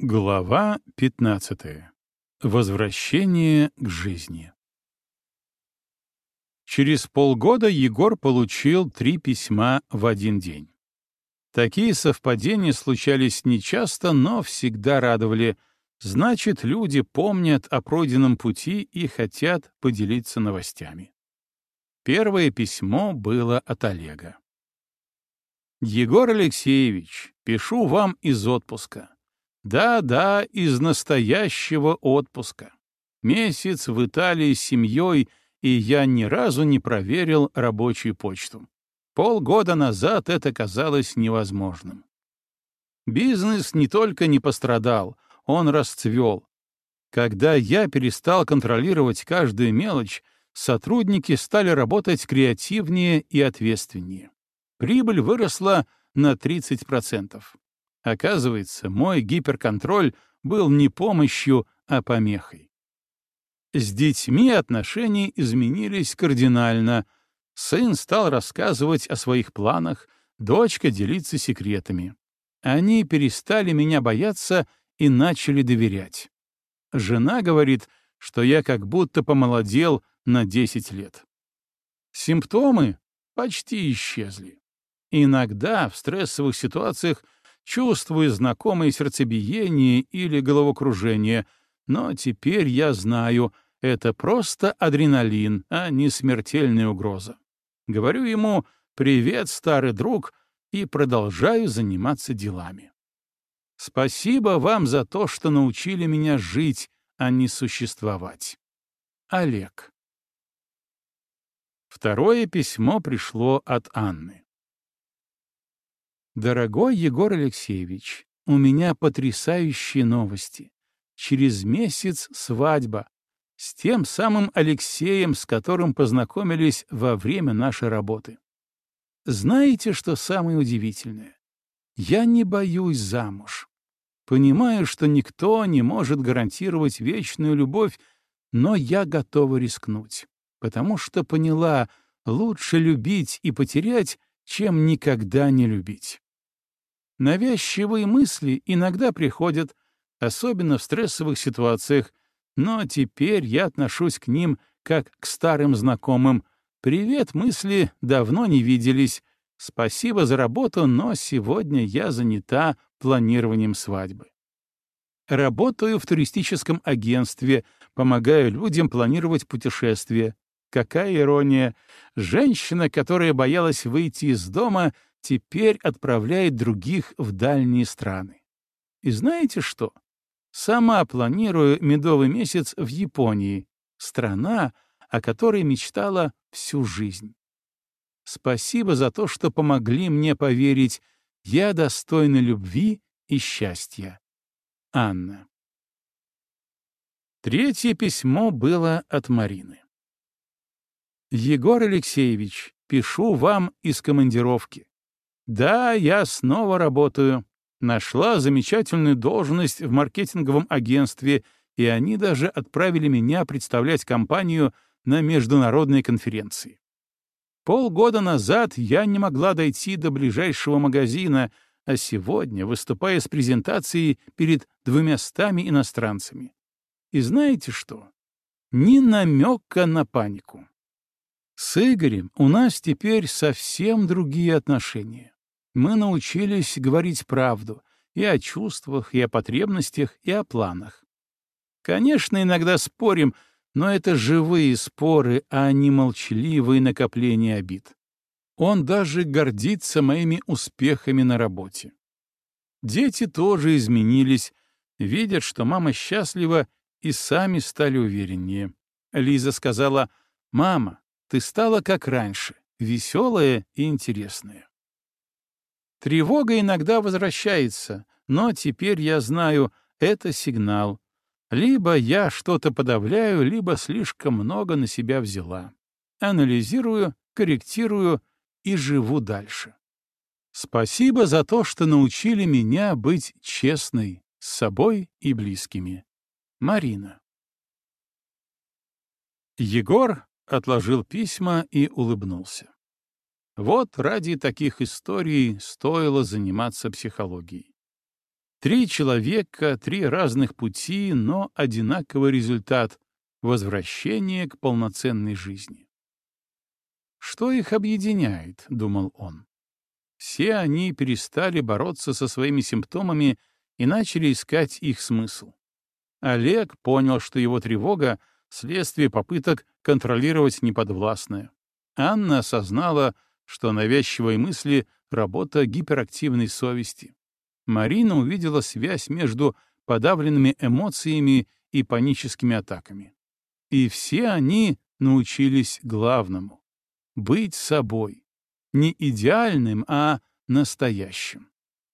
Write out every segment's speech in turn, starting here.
Глава 15. Возвращение к жизни. Через полгода Егор получил 3 письма в один день. Такие совпадения случались нечасто, но всегда радовали. Значит, люди помнят о пройденном пути и хотят поделиться новостями. Первое письмо было от Олега. «Егор Алексеевич, пишу вам из отпуска. Да, из настоящего отпуска. Месяц в Италии с семьей, и я ни разу не проверил рабочую почту. Полгода назад это казалось невозможным. Бизнес не только не пострадал, он расцвел. Когда я перестал контролировать каждую мелочь, сотрудники стали работать креативнее и ответственнее. Прибыль выросла на 30%. Оказывается, мой гиперконтроль был не помощью, а помехой. С детьми отношения изменились кардинально. Сын стал рассказывать о своих планах, дочка делиться секретами. Они перестали меня бояться и начали доверять. Жена говорит, что я как будто помолодел на 10 лет. Симптомы почти исчезли. Иногда в стрессовых ситуациях чувствую знакомое сердцебиение или головокружение, но теперь я знаю, это просто адреналин, а не смертельная угроза. Говорю ему «Привет, старый друг» и продолжаю заниматься делами. Спасибо вам за то, что научили меня жить, а не существовать. Олег. Второе письмо пришло от Анны. Дорогой Егор Алексеевич, у меня потрясающие новости. Через месяц свадьба. С тем самым Алексеем, с которым познакомились во время нашей работы. Знаете, что самое удивительное? Я не боюсь замуж. Понимаю, что никто не может гарантировать вечную любовь, но я готова рискнуть, потому что поняла, лучше любить и потерять, чем никогда не любить. Навязчивые мысли иногда приходят, особенно в стрессовых ситуациях, но теперь я отношусь к ним как к старым знакомым. «Привет, мысли, давно не виделись. Спасибо за работу, но сегодня я занята планированием свадьбы». Работаю в туристическом агентстве, помогаю людям планировать путешествия. Какая ирония! Женщина, которая боялась выйти из дома, теперь отправляет других в дальние страны. И знаете что? Сама планирую медовый месяц в Японии, страна, о которой мечтала всю жизнь. Спасибо за то, что помогли мне поверить, я достойна любви и счастья. Анна. Третье письмо было от Марины. Егор Алексеевич, пишу вам из командировки. Да, я снова работаю. Нашла замечательную должность в маркетинговом агентстве, и они даже отправили меня представлять компанию на международной конференции. Полгода назад я не могла дойти до ближайшего магазина, а сегодня выступаю с презентацией перед 200 иностранцами. И знаете что? Ни намека на панику. С Игорем у нас теперь совсем другие отношения. Мы научились говорить правду и о чувствах, и о потребностях, и о планах. Конечно, иногда спорим, но это живые споры, а не молчаливые накопления обид. Он даже гордится моими успехами на работе. Дети тоже изменились, видят, что мама счастлива, и сами стали увереннее. Лиза сказала: «Мама, ты стала как раньше, веселая и интересная». Тревога иногда возвращается, но теперь я знаю, это сигнал. Либо я что-то подавляю, либо слишком много на себя взяла. Анализирую, корректирую и живу дальше. Спасибо за то, что научили меня быть честной с собой и близкими. Марина. Егор отложил письма и улыбнулся. Вот ради таких историй стоило заниматься психологией. 3 человека, 3 разных пути, но одинаковый результат — возвращение к полноценной жизни. «Что их объединяет?» — думал он. Все они перестали бороться со своими симптомами и начали искать их смысл. Олег понял, что его тревога — следствие попыток контролировать неподвластное. Анна осознала, что навязчивые мысли — работа гиперактивной совести. Марина увидела связь между подавленными эмоциями и паническими атаками. И все они научились главному — быть собой. Не идеальным, а настоящим.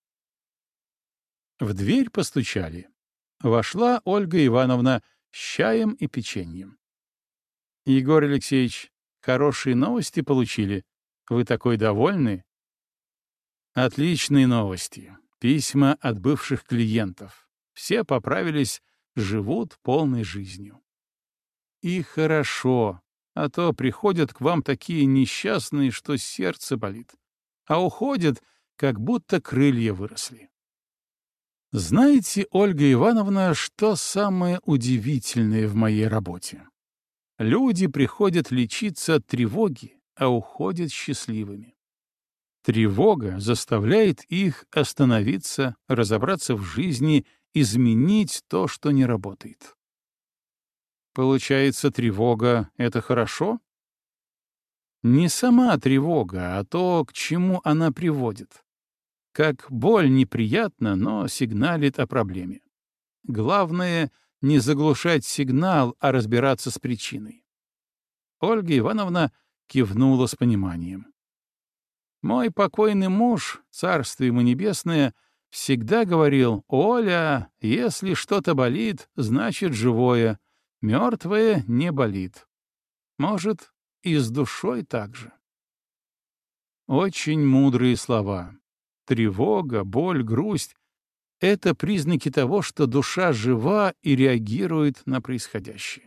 В дверь постучали. Вошла Ольга Ивановна с чаем и печеньем. — Егор Алексеевич, хорошие новости получили? Вы такой довольны? — Отличные новости. Письма от бывших клиентов. Все поправились, живут полной жизнью. И хорошо. А то приходят к вам такие несчастные, что сердце болит, а уходят, как будто крылья выросли. Знаете, Ольга Ивановна, что самое удивительное в моей работе? Люди приходят лечиться от тревоги, а уходят счастливыми. Тревога заставляет их остановиться, разобраться в жизни, изменить то, что не работает. Получается, тревога — это хорошо? Не сама тревога, а то, к чему она приводит. Как боль неприятна, но сигналит о проблеме. Главное — не заглушать сигнал, а разбираться с причиной. Ольга Ивановна кивнула с пониманием. Мой покойный муж, царство ему небесное, всегда говорил: «Оля, если что-то болит, значит живое. Мертвое не болит». Может, и с душой так же. Очень мудрые слова. Тревога, боль, грусть — это признаки того, что душа жива и реагирует на происходящее.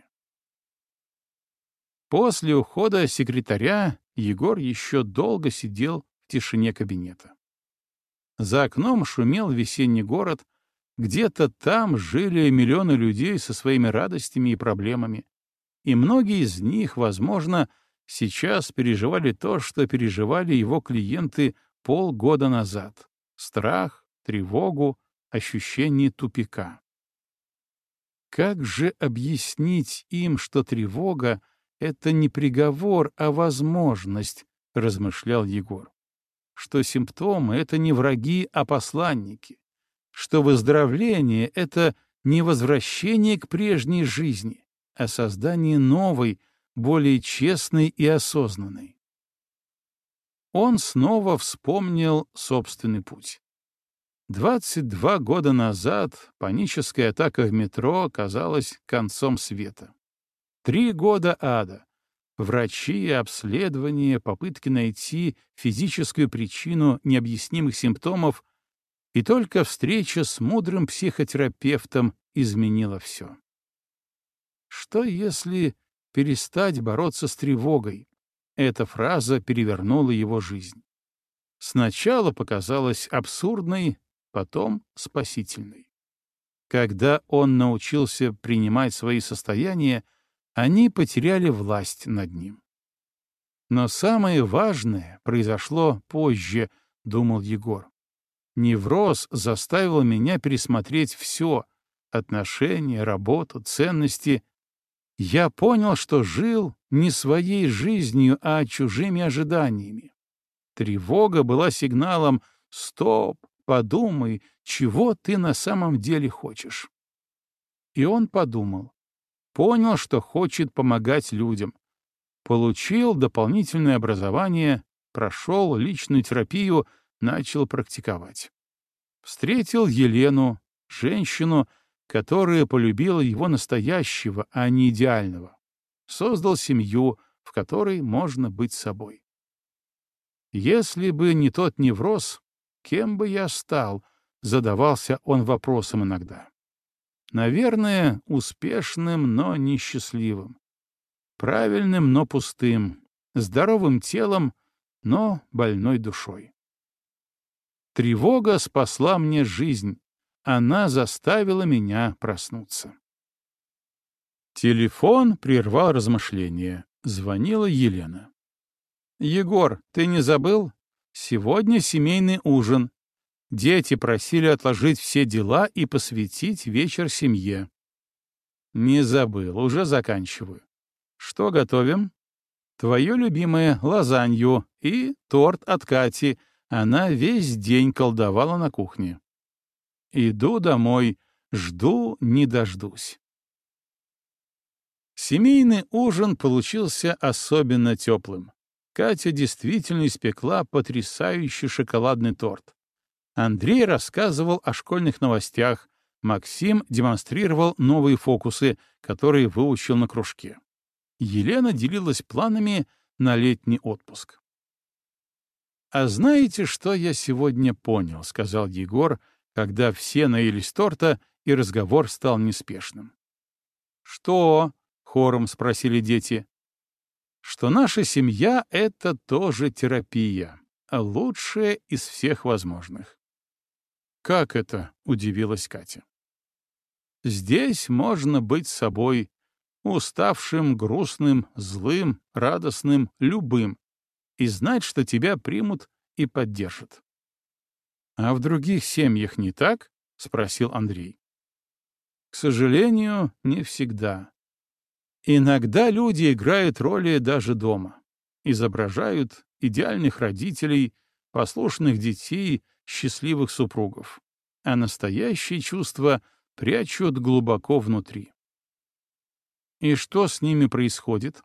После ухода секретаря Егор еще долго сидел в тишине кабинета. За окном шумел весенний город, где-то там жили миллионы людей со своими радостями и проблемами, и многие из них, возможно, сейчас переживали то, что переживали его клиенты полгода назад — страх, тревогу, ощущение тупика. Как же объяснить им, что тревога — это не приговор, а возможность, — размышлял Егор, что симптомы — это не враги, а посланники, что выздоровление — это не возвращение к прежней жизни, а создание новой, более честной и осознанной. Он снова вспомнил собственный путь. 22 года назад паническая атака в метро казалась концом света. 3 года ада. Врачи, обследования, попытки найти физическую причину необъяснимых симптомов, и только встреча с мудрым психотерапевтом изменила все. Что если перестать бороться с тревогой? Эта фраза перевернула его жизнь. Сначала показалась абсурдной, потом спасительной. Когда он научился принимать свои состояния, они потеряли власть над ним. Но самое важное произошло позже, — думал Егор. Невроз заставил меня пересмотреть все — отношения, работу, ценности. Я понял, что жил не своей жизнью, а чужими ожиданиями. Тревога была сигналом: «Стоп, подумай, чего ты на самом деле хочешь». И он подумал, понял, что хочет помогать людям, получил дополнительное образование, прошел личную терапию, начал практиковать. Встретил Елену, женщину, которая полюбила его настоящего, а не идеального. Создал семью, в которой можно быть собой. Если бы не тот невроз, кем бы я стал, задавался он вопросом иногда. Наверное, успешным, но несчастливым. Правильным, но пустым. Здоровым телом, но больной душой. Тревога спасла мне жизнь, Она заставила меня проснуться. Телефон прервал размышления. Звонила Елена. «Егор, ты не забыл? Сегодня семейный ужин. Дети просили отложить все дела и посвятить вечер семье». «Не забыл, уже заканчиваю. Что готовим?» «Твое любимое — лазанью и торт от Кати. Она весь день колдовала на кухне». «Иду домой, жду не дождусь». Семейный ужин получился особенно теплым. Катя действительно испекла потрясающий шоколадный торт. Андрей рассказывал о школьных новостях, Максим демонстрировал новые фокусы, которые выучил на кружке. Елена делилась планами на летний отпуск. «А знаете, что я сегодня понял?» — сказал Егор, когда все наелись торта, и разговор стал неспешным. «Что?» — хором спросили дети. «Что наша семья — это тоже терапия, а лучшая из всех возможных». «Как это?» — удивилась Катя. «Здесь можно быть собой, уставшим, грустным, злым, радостным, любым, и знать, что тебя примут и поддержат». «А в других семьях не так?» — спросил Андрей. «К сожалению, не всегда. Иногда люди играют роли даже дома. Изображают идеальных родителей, послушных детей, счастливых супругов. А настоящие чувства прячут глубоко внутри. И что с ними происходит?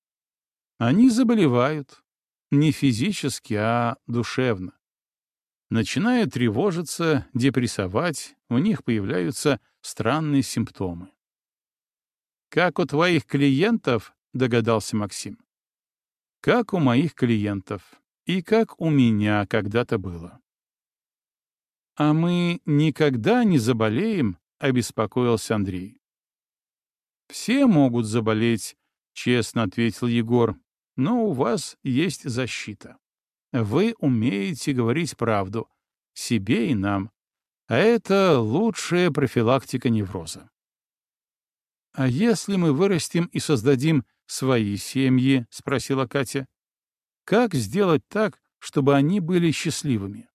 Они заболевают. Не физически, а душевно. Начинают тревожиться, депрессовать, у них появляются странные симптомы. «Как у твоих клиентов?» — догадался Максим. «Как у моих клиентов. И как у меня когда-то было». «А мы никогда не заболеем?» — обеспокоился Андрей. «Все могут заболеть», — честно ответил Егор, «но у вас есть защита. Вы умеете говорить правду. Себе и нам. А это лучшая профилактика невроза». «А если мы вырастем и создадим свои семьи?» — спросила Катя. «Как сделать так, чтобы они были счастливыми?»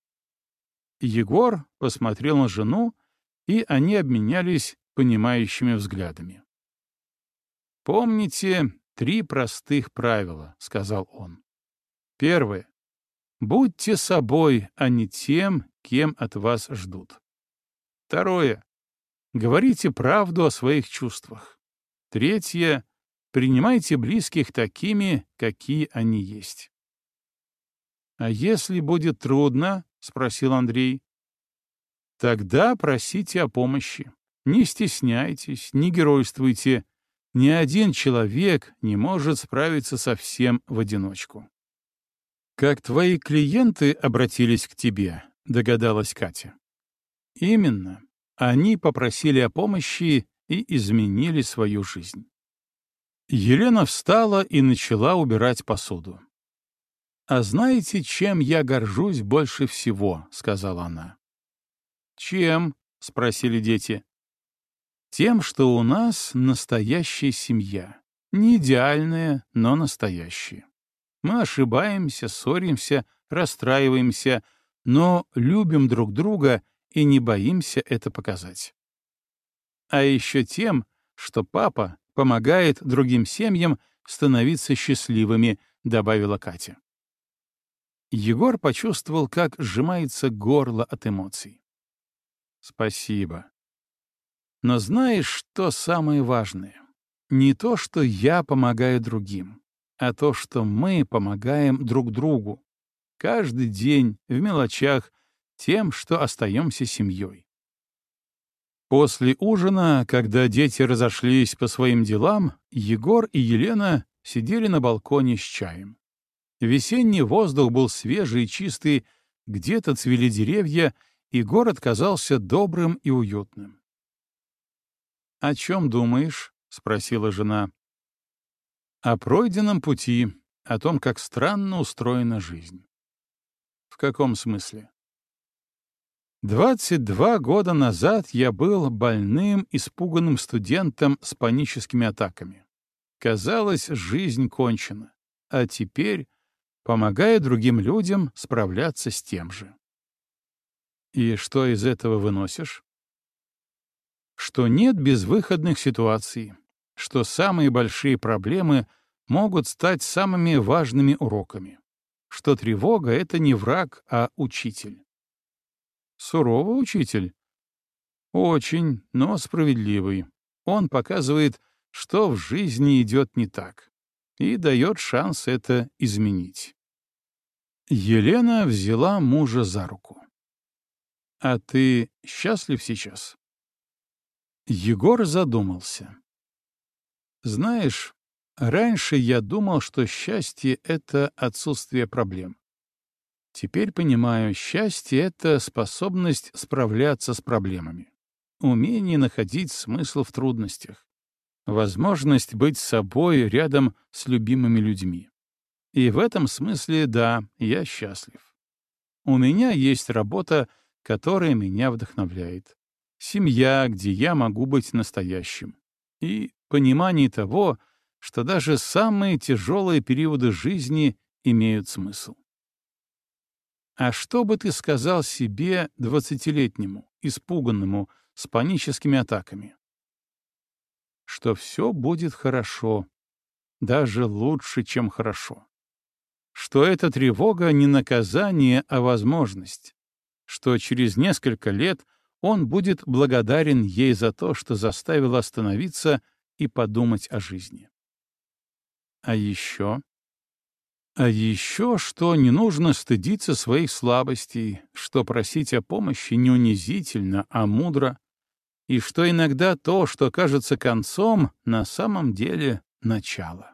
Егор посмотрел на жену, и они обменялись понимающими взглядами. «Помните 3 простых правила», — сказал он. Первое. Будьте собой, а не тем, кем от вас ждут. Второе. Говорите правду о своих чувствах. Третье. Принимайте близких такими, какие они есть. «А если будет трудно?» — спросил Андрей. «Тогда просите о помощи. Не стесняйтесь, не геройствуйте. Ни один человек не может справиться со всем в одиночку». «Как твои клиенты обратились к тебе», — догадалась Катя. «Именно. Они попросили о помощи и изменили свою жизнь». Елена встала и начала убирать посуду. «А знаете, чем я горжусь больше всего?» — сказала она. «Чем?» — спросили дети. «Тем, что у нас настоящая семья. Не идеальная, но настоящая. Мы ошибаемся, ссоримся, расстраиваемся, но любим друг друга и не боимся это показать. А еще тем, что папа помогает другим семьям становиться счастливыми», — добавила Катя. Егор почувствовал, как сжимается горло от эмоций. «Спасибо. Но знаешь, что самое важное? Не то, что я помогаю другим, а то, что мы помогаем друг другу. Каждый день, в мелочах, тем, что остаемся семьей». После ужина, когда дети разошлись по своим делам, Егор и Елена сидели на балконе с чаем. Весенний воздух был свежий и чистый, где-то цвели деревья, и город казался добрым и уютным. «О чем думаешь?» — спросила жена. «О пройденном пути, о том, как странно устроена жизнь». «В каком смысле?» 22 года назад я был больным, испуганным студентом с паническими атаками. Казалось, жизнь кончена, а теперь помогаю другим людям справляться с тем же. И что из этого выносишь? Что нет безвыходных ситуаций, что самые большие проблемы могут стать самыми важными уроками, что тревога — это не враг, а учитель. Суровый учитель? Очень, но справедливый. Он показывает, что в жизни идет не так, и дает шанс это изменить. Елена взяла мужа за руку. «А ты счастлив сейчас?» Егор задумался. «Знаешь, раньше я думал, что счастье — это отсутствие проблем. Теперь понимаю, счастье — это способность справляться с проблемами, умение находить смысл в трудностях, возможность быть собой рядом с любимыми людьми. И в этом смысле, да, я счастлив. У меня есть работа, которая меня вдохновляет, семья, где я могу быть настоящим, и понимание того, что даже самые тяжелые периоды жизни имеют смысл. А что бы ты сказал себе 20-летнему, испуганному, с паническими атаками? Что все будет хорошо, даже лучше, чем хорошо. Что эта тревога не наказание, а возможность. Что через несколько лет он будет благодарен ей за то, что заставил остановиться и подумать о жизни. А еще? А еще, что не нужно стыдиться своих слабостей, что просить о помощи не унизительно, а мудро, и что иногда то, что кажется концом, на самом деле начало.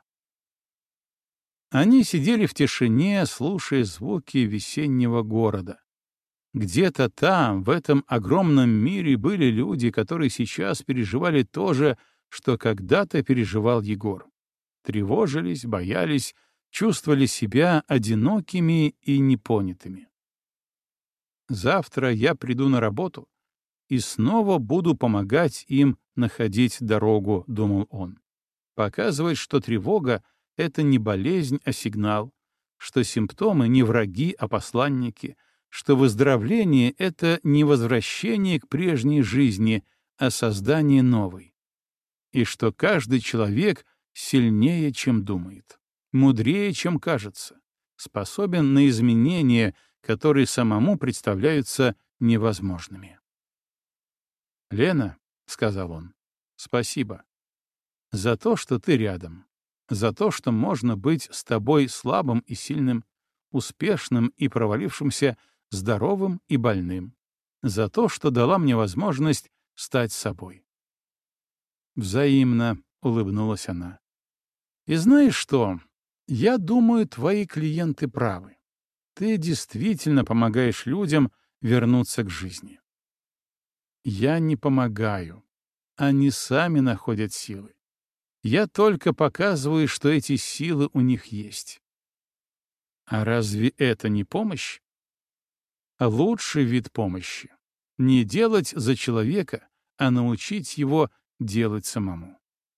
Они сидели в тишине, слушая звуки весеннего города. Где-то там, в этом огромном мире, были люди, которые сейчас переживали то же, что когда-то переживал Егор. Тревожились, боялись, чувствовали себя одинокими и непонятыми. Завтра я приду на работу и снова буду помогать им находить дорогу, — думал он. Показывать, что тревога — это не болезнь, а сигнал, что симптомы не враги, а посланники, что выздоровление — это не возвращение к прежней жизни, а создание новой, и что каждый человек сильнее, чем думает, мудрее, чем кажется, способен на изменения, которые самому представляются невозможными. «Лена», — сказал он, — «спасибо за то, что ты рядом, за то, что можно быть с тобой слабым и сильным, успешным и провалившимся, здоровым и больным, за то, что дала мне возможность стать собой». «Взаимно», — улыбнулась она. «И знаешь что? Я думаю, твои клиенты правы. Ты действительно помогаешь людям вернуться к жизни». «Я не помогаю. Они сами находят силы. Я только показываю, что эти силы у них есть». А разве это не помощь? Лучший вид помощи — не делать за человека, а научить его делать самому.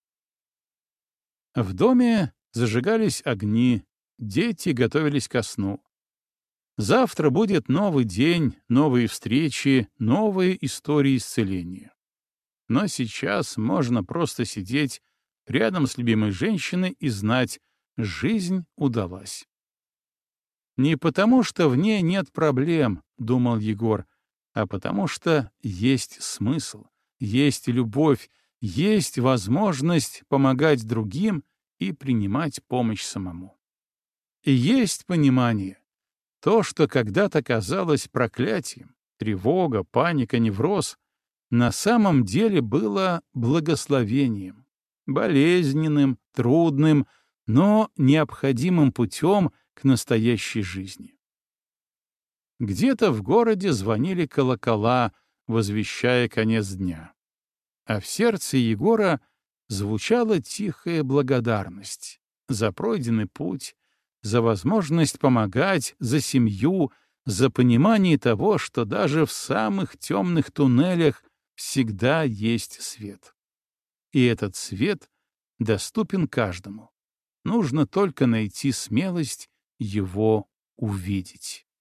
В доме зажигались огни, дети готовились ко сну. Завтра будет новый день, новые встречи, новые истории исцеления. Но сейчас можно просто сидеть рядом с любимой женщиной и знать, жизнь удалась. Не потому, что в ней нет проблем, — думал Егор, — а потому что есть смысл, есть любовь, есть возможность помогать другим и принимать помощь самому. И есть понимание. То, что когда-то казалось проклятием, тревога, паника, невроз, на самом деле было благословением, болезненным, трудным, но необходимым путем к настоящей жизни. Где-то в городе звонили колокола, возвещая конец дня. А в сердце Егора звучала тихая благодарность за пройденный путь, за возможность помогать, за семью, за понимание того, что даже в самых темных туннелях всегда есть свет. И этот свет доступен каждому. Нужно только найти смелость его увидеть.